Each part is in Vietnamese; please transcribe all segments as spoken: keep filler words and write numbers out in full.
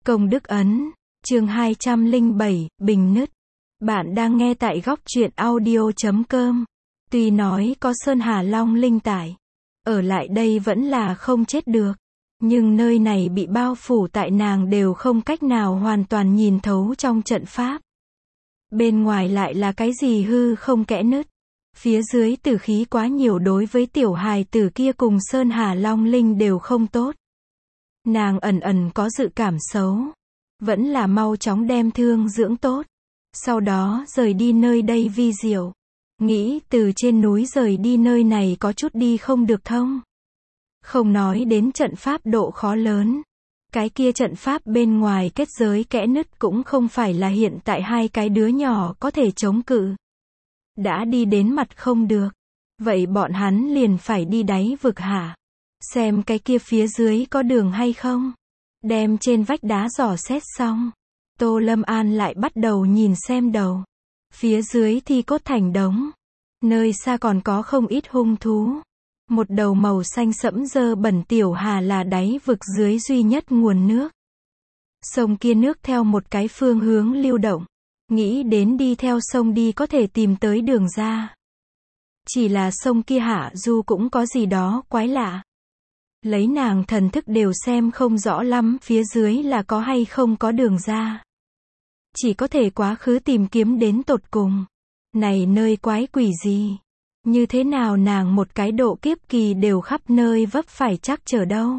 Công đức ấn, chương hai trăm lẻ bảy, bình nứt. Bạn đang nghe tại góc truyện audio chấm com. Tuy nói có Sơn Hà Long linh tại, ở lại đây vẫn là không chết được. Nhưng nơi này bị bao phủ tại nàng đều không cách nào hoàn toàn nhìn thấu trong trận pháp. Bên ngoài lại là cái gì hư không kẽ nứt. Phía dưới tử khí quá nhiều đối với tiểu hài tử kia cùng Sơn Hà Long linh đều không tốt. Nàng ẩn ẩn có dự cảm xấu. Vẫn là mau chóng đem thương dưỡng tốt. Sau đó rời đi nơi đây vi diệu. Nghĩ từ trên núi rời đi nơi này có chút đi không được thông. Không nói đến trận pháp độ khó lớn. Cái kia trận pháp bên ngoài kết giới kẽ nứt cũng không phải là hiện tại hai cái đứa nhỏ có thể chống cự. Đã đi đến mặt không được. Vậy bọn hắn liền phải đi đáy vực hả? Xem cái kia phía dưới có đường hay không? Đem trên vách đá dò xét xong. Tô Lâm An lại bắt đầu nhìn xem đầu. Phía dưới thi cốt thành đống. Nơi xa còn có không ít hung thú. Một đầu màu xanh sẫm dơ bẩn tiểu hà là đáy vực dưới duy nhất nguồn nước. Sông kia nước theo một cái phương hướng lưu động. Nghĩ đến đi theo sông đi có thể tìm tới đường ra. Chỉ là sông kia hạ du cũng có gì đó quái lạ. Lấy nàng thần thức đều xem không rõ lắm phía dưới là có hay không có đường ra. Chỉ có thể quá khứ tìm kiếm đến tột cùng. Này nơi quái quỷ gì? Như thế nào nàng một cái độ kiếp kỳ đều khắp nơi vấp phải chắc trở đâu.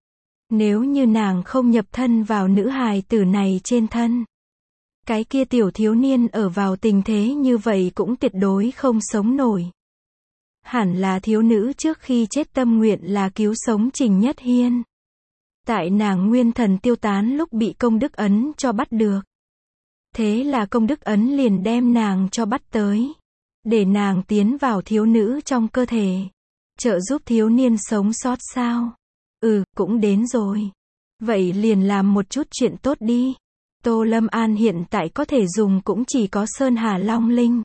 Nếu như nàng không nhập thân vào nữ hài tử này trên thân. Cái kia tiểu thiếu niên ở vào tình thế như vậy cũng tuyệt đối không sống nổi. Hẳn là thiếu nữ trước khi chết tâm nguyện là cứu sống Trình Nhất Hiên. Tại nàng nguyên thần tiêu tán lúc bị công đức ấn cho bắt được. Thế là công đức ấn liền đem nàng cho bắt tới. Để nàng tiến vào thiếu nữ trong cơ thể. Trợ giúp thiếu niên sống sót sao? Ừ, cũng đến rồi. Vậy liền làm một chút chuyện tốt đi. Tô Lâm An hiện tại có thể dùng cũng chỉ có Sơn Hà Long linh.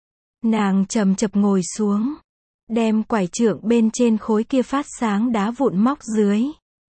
Nàng chầm chập ngồi xuống. Đem quải trượng bên trên khối kia phát sáng đá vụn móc dưới.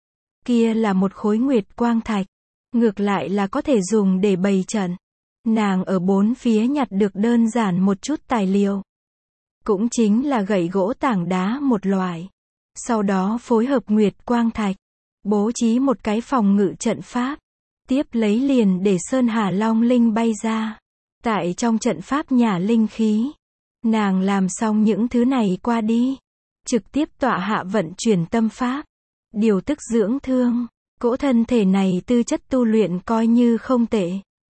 Kia là một khối nguyệt quang thạch. Ngược lại là có thể dùng để bày trận. Nàng ở bốn phía nhặt được đơn giản một chút tài liệu. Cũng chính là gậy gỗ tảng đá một loại. Sau đó phối hợp nguyệt quang thạch. Bố trí một cái phòng ngự trận pháp. Tiếp lấy liền để Sơn Hà Long linh bay ra. Tại trong trận pháp nhà linh khí. Nàng làm xong những thứ này qua đi. Trực tiếp tọa hạ vận chuyển tâm pháp. Điều tức dưỡng thương. Cỗ thân thể này tư chất tu luyện coi như không tệ.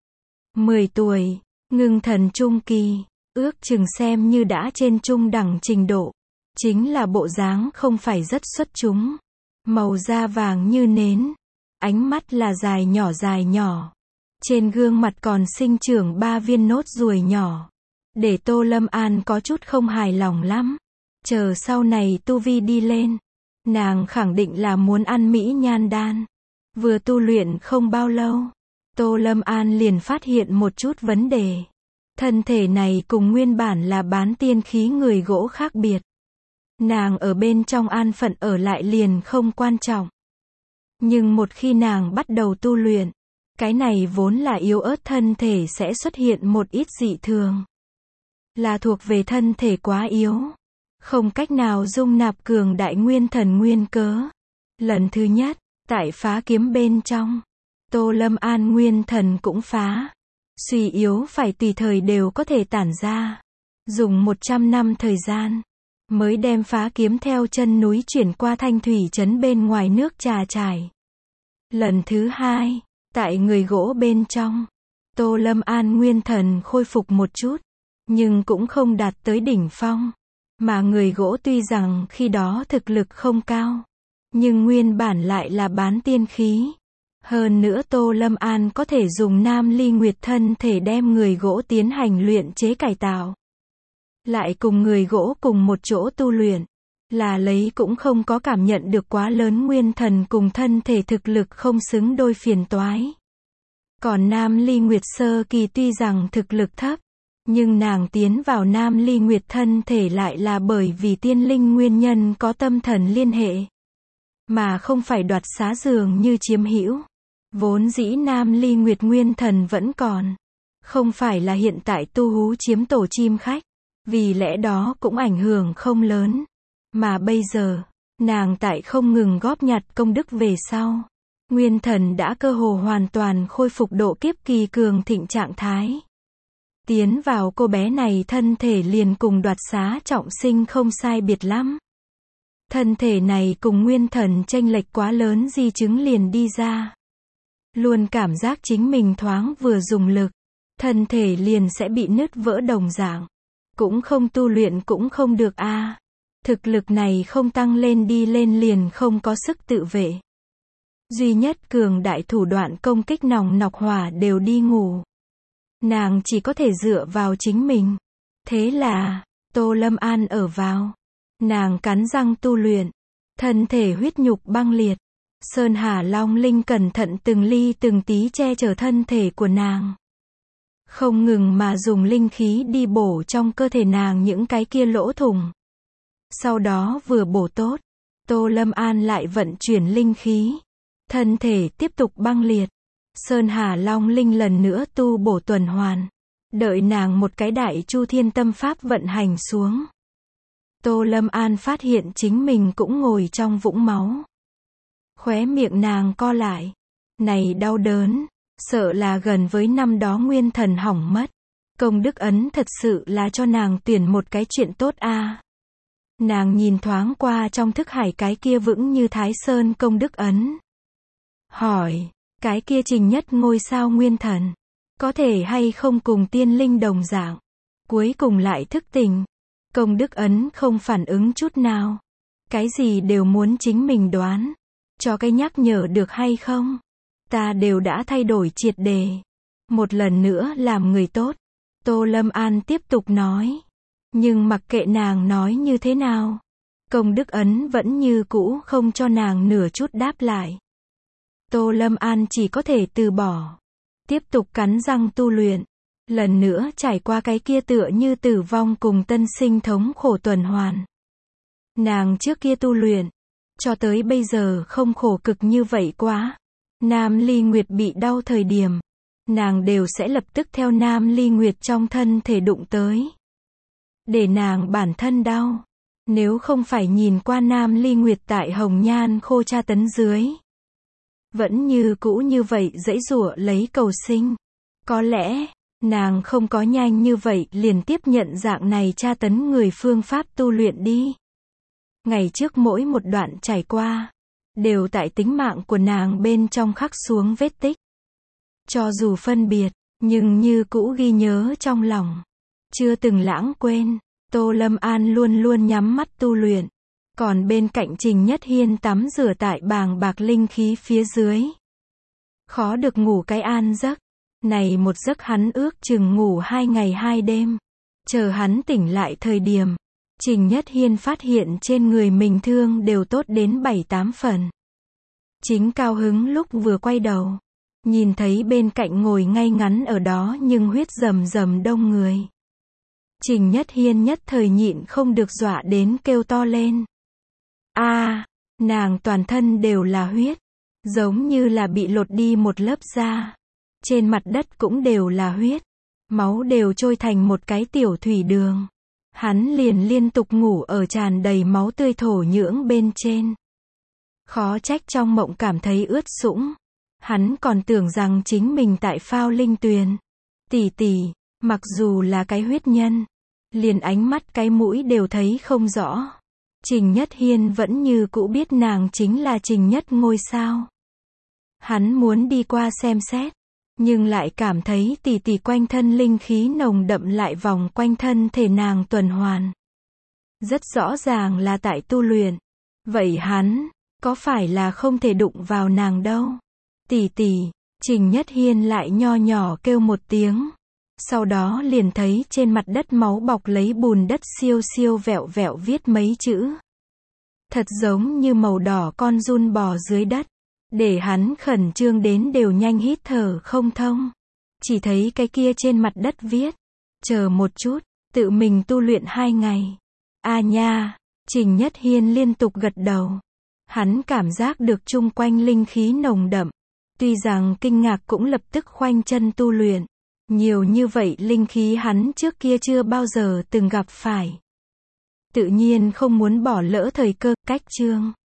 mười tuổi, ngưng thần trung kỳ. Ước chừng xem như đã trên trung đẳng trình độ. Chính là bộ dáng không phải rất xuất chúng. Màu da vàng như nến. Ánh mắt là dài nhỏ dài nhỏ. Trên gương mặt còn sinh trưởng ba viên nốt ruồi nhỏ. Để Tô Lâm An có chút không hài lòng lắm. Chờ sau này tu vi đi lên. Nàng khẳng định là muốn ăn mỹ nhan đan. Vừa tu luyện không bao lâu. Tô Lâm An liền phát hiện một chút vấn đề. Thân thể này cùng nguyên bản là bán tiên khí người gỗ khác biệt. Nàng ở bên trong an phận ở lại liền không quan trọng. Nhưng một khi nàng bắt đầu tu luyện. Cái này vốn là yếu ớt thân thể sẽ xuất hiện một ít dị thường. Là thuộc về thân thể quá yếu. Không cách nào dung nạp cường đại nguyên thần nguyên cớ. Lần thứ nhất, tại phá kiếm bên trong. Tô Lâm An nguyên thần cũng phá. Suy yếu phải tùy thời đều có thể tản ra. Dùng một trăm năm thời gian. Mới đem phá kiếm theo chân núi chuyển qua thanh thủy trấn bên ngoài nước Trà Trải. Lần thứ hai, tại người gỗ bên trong. Tô Lâm An nguyên thần khôi phục một chút. Nhưng cũng không đạt tới đỉnh phong. Mà người gỗ tuy rằng khi đó thực lực không cao. Nhưng nguyên bản lại là bán tiên khí. Hơn nữa Tô Lâm An có thể dùng Nam Ly Nguyệt thân thể đem người gỗ tiến hành luyện chế cải tạo. Lại cùng người gỗ cùng một chỗ tu luyện. Là lấy cũng không có cảm nhận được quá lớn nguyên thần cùng thân thể thực lực không xứng đôi phiền toái. Còn Nam Ly Nguyệt sơ kỳ tuy rằng thực lực thấp. Nhưng nàng tiến vào Nam Ly Nguyệt thân thể lại là bởi vì tiên linh nguyên nhân có tâm thần liên hệ. Mà không phải đoạt xá dường như chiếm hữu. Vốn dĩ Nam Ly Nguyệt Nguyên Thần vẫn còn. Không phải là hiện tại tu hú chiếm tổ chim khách. Vì lẽ đó cũng ảnh hưởng không lớn. Mà bây giờ, nàng tại không ngừng góp nhặt công đức về sau. Nguyên thần đã cơ hồ hoàn toàn khôi phục độ kiếp kỳ cường thịnh trạng thái. Tiến vào cô bé này thân thể liền cùng đoạt xá trọng sinh không sai biệt lắm. Thân thể này cùng nguyên thần chênh lệch quá lớn di chứng liền đi ra. Luôn cảm giác chính mình thoáng vừa dùng lực, thân thể liền sẽ bị nứt vỡ đồng dạng. Cũng không tu luyện cũng không được a. À. Thực lực này không tăng lên đi lên liền không có sức tự vệ. Duy nhất cường đại thủ đoạn công kích nòng nọc hỏa đều đi ngủ. Nàng chỉ có thể dựa vào chính mình. Thế là, Tô Lâm An ở vào. Nàng cắn răng tu luyện. Thân thể huyết nhục băng liệt. Sơn Hà Long Linh cẩn thận từng ly từng tí che chở thân thể của nàng. Không ngừng mà dùng linh khí đi bổ trong cơ thể nàng những cái kia lỗ thủng. Sau đó vừa bổ tốt, Tô Lâm An lại vận chuyển linh khí. Thân thể tiếp tục băng liệt. Sơn Hà Long Linh lần nữa tu bổ tuần hoàn. Đợi nàng một cái đại chu thiên tâm pháp vận hành xuống. Tô Lâm An phát hiện chính mình cũng ngồi trong vũng máu. Khóe miệng nàng co lại. Này đau đớn, sợ là gần với năm đó nguyên thần hỏng mất. Công đức ấn thật sự là cho nàng tuyển một cái chuyện tốt a. À. Nàng nhìn thoáng qua trong thức hải cái kia vững như Thái Sơn công đức ấn. Hỏi, cái kia Trình Nhất ngôi sao nguyên thần, có thể hay không cùng tiên linh đồng dạng? Cuối cùng lại thức tỉnh. Công đức ấn không phản ứng chút nào. Cái gì đều muốn chính mình đoán. Cho cái nhắc nhở được hay không? Ta đều đã thay đổi triệt đề. Một lần nữa làm người tốt. Tô Lâm An tiếp tục nói. Nhưng mặc kệ nàng nói như thế nào, công đức ấn vẫn như cũ không cho nàng nửa chút đáp lại. Tô Lâm An chỉ có thể từ bỏ. Tiếp tục cắn răng tu luyện. Lần nữa trải qua cái kia tựa như tử vong cùng tân sinh thống khổ tuần hoàn. Nàng trước kia tu luyện, cho tới bây giờ không khổ cực như vậy quá. Nam Ly Nguyệt bị đau thời điểm, nàng đều sẽ lập tức theo Nam Ly Nguyệt trong thân thể đụng tới. Để nàng bản thân đau. Nếu không phải nhìn qua Nam Ly Nguyệt tại hồng nhan khô tra tấn dưới. Vẫn như cũ như vậy dãy giụa lấy cầu sinh. Có lẽ, nàng không có nhanh như vậy liền tiếp nhận dạng này tra tấn người phương pháp tu luyện đi. Ngày trước mỗi một đoạn trải qua, đều tại tính mạng của nàng bên trong khắc xuống vết tích. Cho dù phân biệt, nhưng như cũ ghi nhớ trong lòng. Chưa từng lãng quên, Tô Lâm An luôn luôn nhắm mắt tu luyện. Còn bên cạnh Trình Nhất Hiên tắm rửa tại bàng bạc linh khí phía dưới. Khó được ngủ cái an giấc. Này một giấc hắn ước chừng ngủ hai ngày hai đêm. Chờ hắn tỉnh lại thời điểm, Trình Nhất Hiên phát hiện trên người mình thương đều tốt đến bảy tám phần. Chính cao hứng lúc vừa quay đầu, nhìn thấy bên cạnh ngồi ngay ngắn ở đó nhưng huyết rầm rầm đông người. Trình Nhất Hiên nhất thời nhịn không được dọa đến kêu to lên. A, à, nàng toàn thân đều là huyết, giống như là bị lột đi một lớp da. Trên mặt đất cũng đều là huyết, máu đều trôi thành một cái tiểu thủy đường. Hắn liền liên tục ngủ ở tràn đầy máu tươi thổ nhưỡng bên trên. Khó trách trong mộng cảm thấy ướt sũng. Hắn còn tưởng rằng chính mình tại phao linh tuyền. Tỷ tỷ, mặc dù là cái huyết nhân, liền ánh mắt cái mũi đều thấy không rõ. Trình Nhất Hiên vẫn như cũ biết nàng chính là Trình Nhất ngôi sao. Hắn muốn đi qua xem xét, nhưng lại cảm thấy tỷ tỷ quanh thân linh khí nồng đậm lại vòng quanh thân thể nàng tuần hoàn. Rất rõ ràng là tại tu luyện. Vậy hắn, có phải là không thể đụng vào nàng đâu? Tỷ tỷ, Trình Nhất Hiên lại nho nhỏ kêu một tiếng. Sau đó liền thấy trên mặt đất máu bọc lấy bùn đất siêu siêu vẹo vẹo viết mấy chữ. Thật giống như màu đỏ con giun bò dưới đất. Để hắn khẩn trương đến đều nhanh hít thở không thông. Chỉ thấy cái kia trên mặt đất viết. Chờ một chút, tự mình tu luyện hai ngày. A à nha, Trình Nhất Hiên liên tục gật đầu. Hắn cảm giác được chung quanh linh khí nồng đậm. Tuy rằng kinh ngạc cũng lập tức khoanh chân tu luyện. Nhiều như vậy linh khí hắn trước kia chưa bao giờ từng gặp phải. Tự nhiên không muốn bỏ lỡ thời cơ, cách chương